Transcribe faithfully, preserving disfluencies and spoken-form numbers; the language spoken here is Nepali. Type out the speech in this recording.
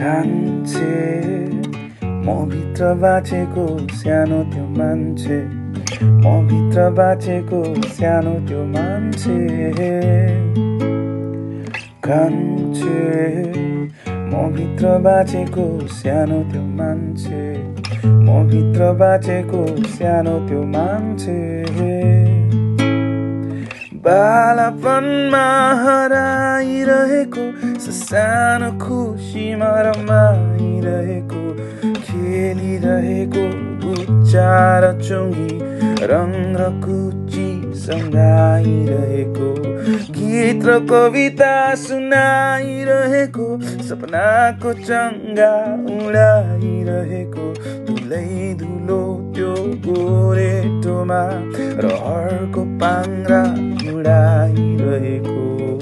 कान्छे म भित्र बाँचेको सानो त्यो मान्छे म भित्र बाँचेको सानो त्यो मान्छे कान्छे म भित्र बाँचेको सानो त्यो मान्छे म भित्र बाँचेको सानो त्यो मान्छे बालापनमा हराइरहेको सानो खुसीमा रमाइरहेको खेलिरहेको गुच्चा र चुङ्गी रङ र कुची सँगाइरहेको गीत र कविता सुनाइरहेको सपनाको चङ्गा उडाइरहेको धुलै धुलो त्यो गोरेटोमा रहरको पाङ्ग्रा उडाइरहेको